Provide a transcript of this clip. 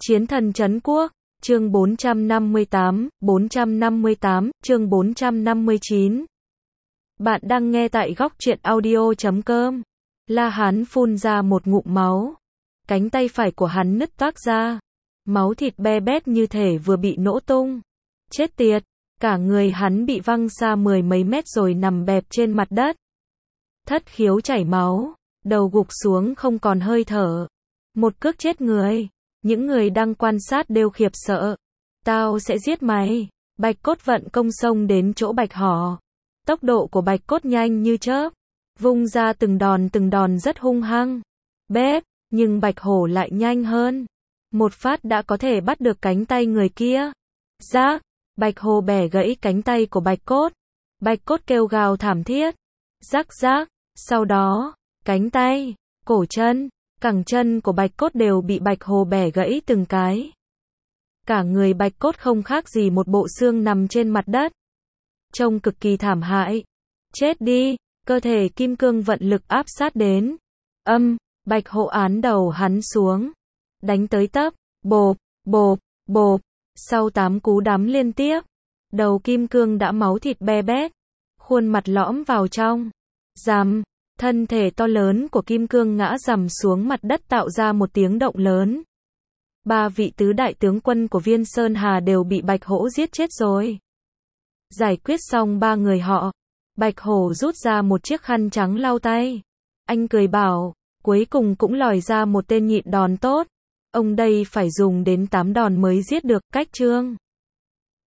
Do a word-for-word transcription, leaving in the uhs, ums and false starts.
Chiến thần trấn quốc, chương bốn trăm năm mươi tám, bốn trăm năm mươi tám, chương bốn trăm năm mươi chín. Bạn đang nghe tại góc truyện audio chấm com. La Hán phun ra một ngụm máu. Cánh tay phải của hắn nứt toác ra. Máu thịt be bét như thể vừa bị nổ tung. Chết tiệt, cả người hắn bị văng xa mười mấy mét rồi nằm bẹp trên mặt đất. Thất khiếu chảy máu, đầu gục xuống không còn hơi thở. Một cước chết người. Những người đang quan sát đều khiếp sợ. Tao sẽ giết mày. Bạch Cốt vận công xông đến chỗ Bạch Hổ. Tốc độ của Bạch Cốt nhanh như chớp. Vung ra từng đòn từng đòn rất hung hăng. Bếp, nhưng Bạch Hổ lại nhanh hơn. Một phát đã có thể bắt được cánh tay người kia. Rác, Bạch Hổ bẻ gãy cánh tay của Bạch Cốt. Bạch Cốt kêu gào thảm thiết. Rắc rác, sau đó, cánh tay, cổ chân, cẳng chân của Bạch Cốt đều bị Bạch Hổ bẻ gãy từng cái. Cả người Bạch Cốt không khác gì một bộ xương nằm trên mặt đất. Trông cực kỳ thảm hại. Chết đi, cơ thể kim cương vận lực áp sát đến. Âm, Bạch Hổ án đầu hắn xuống. Đánh tới tấp, bộp, bộp, bộp. Sau tám cú đấm liên tiếp, đầu kim cương đã máu thịt be bét. Khuôn mặt lõm vào trong. Rầm, thân thể to lớn của kim cương ngã rầm xuống mặt đất tạo ra một tiếng động lớn. Ba vị tứ đại tướng quân của Viên Sơn Hà đều bị Bạch Hổ giết chết rồi. Giải quyết xong ba người họ, Bạch Hổ rút ra một chiếc khăn trắng lau tay. Anh cười bảo, cuối cùng cũng lòi ra một tên nhịn đòn tốt. Ông đây phải dùng đến tám đòn mới giết được. Cách chương